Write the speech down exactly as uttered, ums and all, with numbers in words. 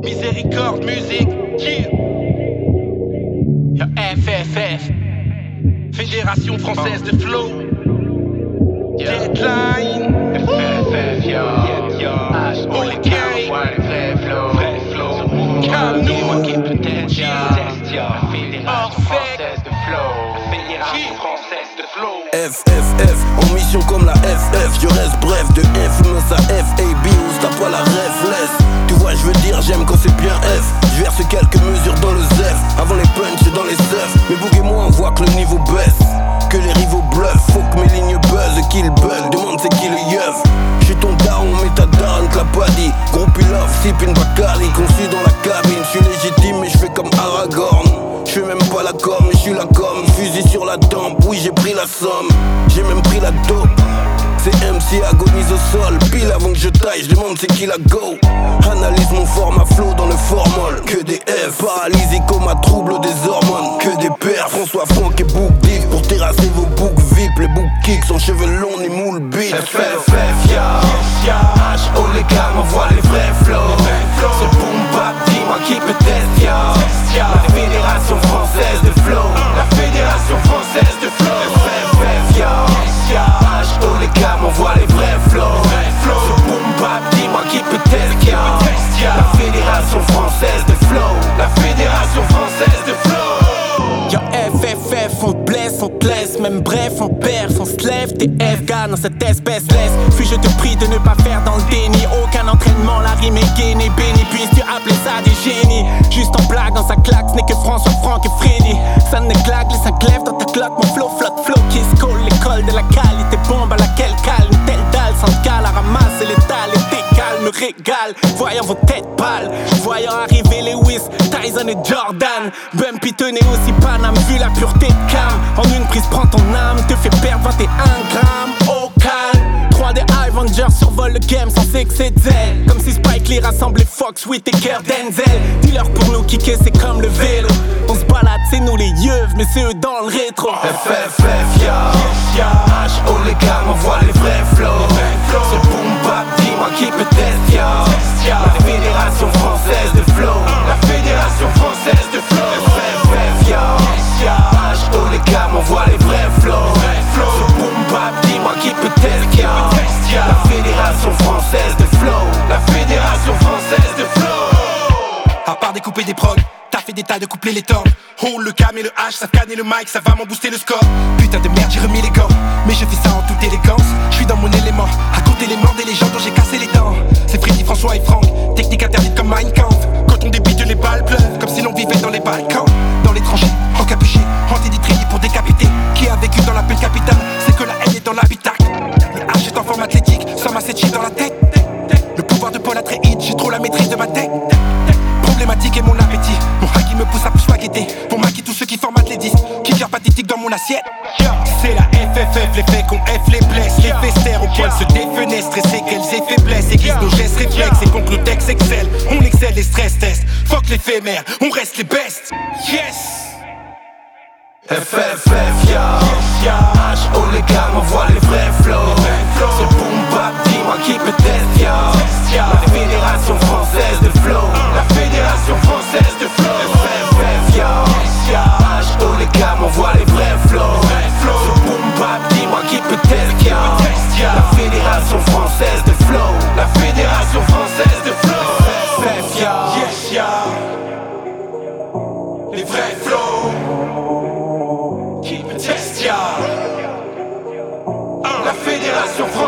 Miséricorde, musique, yeah. Y'a F F F, Fédération Française de Flow. Deadline. F F F, yo, yo, H, on les gang. Vrai flow, vrai flow. Calme-nous, qui peut-être, yo. La Fédération Française de Flow. La Fédération Française de Flow. F F F, en mission comme la F F. Je reste bref, de Infamous à F A B. Ose t'as pas la ref, laisse. Tu vois, je veux dire, j'aime quand c'est bien F. Je verse quelques mesures dans le Z F. Avant les punch et dans les seufs. Mais Boug et moi, on voit que le niveau baisse. Que les rivaux bluffent, faut que mes lignes buzz et qu'ils bug. Demande c'est qui le yeuf. J'suis ton down, mais ta down, te l'a pas dit. Gros pilaf, sippin' Bacardi, conçu dans la cabine. J'suis légitime, mais j'fais comme Aragorn. J'fais même pas la com, mais j'suis la com. Fusil sur la tempe, oui j'ai pris la somme. J'ai même pris la dope. C'est M C agonise au sol. Pile avant que je taille, je demande c'est qui la go. Analyse mon format flow dans le formol. Que des F, paralysé comme à trouble des hormones. Que des pères, François Franck et Boug Dick. Pour terrasser vos boucs V I P, les boucs kicks sont cheveux longs ni moule beat. F F F, ya, H, oh les gars, m'envoie les vrais flows. C'est boom bap, dis-moi qui peut test, ya. La Fédération Française de Flow. La Fédération Française de Flow. F F F, ya, H, oh les gars, m'envoie les vrais flows. C'est boom bap, dis-moi qui peut test, ya. La Fédération Française de Flow. La Fédération Française de Flow. Yo F F F, on te blesse, on te laisse. Même bref, on perf, on se lève. T'es F gars dans cette espèce laisse. Puis je te prie de ne pas faire dans le déni. Aucun entraînement, la rime est gainée. Béni, puisses-tu appeler ça des génies. Juste en blague dans sa claque, ce n'est que François Franck et Freddy. Ça ne claque, les cinq lèvres dans ta cloque. Mon flow flotte, flow qui se colle. L'école de la qualité, bombe à laquelle cale. Une telle dalle, sans cale à ramasser l'étal. Et décale, me régale, voyant vos têtes pâles. Voyant arriver Lewis, Tyson et Jordan. Bumpy tenait aussi Paname, vu la pureté de cam. En une prise, prends ton âme, te fait perdre vingt et un grammes. Au calme, trois des Avengers survolent le game sans excès de zèle. Comme si Spike Lee rassemblait Fox, Whittaker, Denzel. Dis-leur pour nous kicker, c'est comme le vélo. On se balade, c'est nous les yeux, mais c'est eux dans le rétro. F F F, ya, H, oh les gars, m'envoie les vrais flows. C'est boom bap, dis-moi qui peut test, ya. La Fédération Française de Flow. La Fédération Française de Flow. F F F, ya, H, oh les gars, m'envoie les vrais flows. C'est boom bap, dis-moi qui peut test, ya. La Fédération Française de Flow. La Fédération Française de Flow. À part découper des prods, t'as fait des tas de coupler les torts. Oh le cam et le H, ça scanne le mic, ça va m'en booster le score. Putain de merde, j'ai remis les gants, mais je fais ça en toute élégance. Je suis dans mon élément, à côté les morts des légendes dont j'ai cassé les dents. C'est Freddy, François et Franck, technique interdite comme Mein Kampf. Quand on débite, les balles pleuvent, comme si l'on vivait dans les Balkans. Dans les tranchées, encapuchés, hantés d'étrier pour décapiter. Qui a vécu dans la belle capitale, c'est que la haine est dans l'habitacle. Le H est en forme athlétique, sans ma chip dans la tête. Le pouvoir de Paul a très hit, j'ai trop la maîtrise de ma tête. Problématique est mon appétit, mon hack qui me pousse à plus spaghetter. Pour maquiller tous ceux qui formatent les disques, qui virent pathétique dans mon assiette. C'est la F F F, les faits qu'on F les blesse. Les festères au poil se défenestrent, stressés qu'elles aient faiblesse. Aiguise nos gestes réflexes et contre le texte excelle. On excelle les stress tests, fuck l'éphémère, on reste les bestes. Yes! F F F, ya, H, oh les gars, m'envoie les vrais flows. C'est boom bap, dis-moi qui peut test, ya. La Fédération Française de Flow. La Fédération Française de Flow. F F F, ya, H, oh les gars, m'envoie les vrais flows. C'est boom bap, dis-moi qui peut test, ya. La Fédération Française de Flow. La Fédération Française de Flow. F F F, ya, yes, ya. Les vrais flows. Keep it test, ya. La Fédération Française.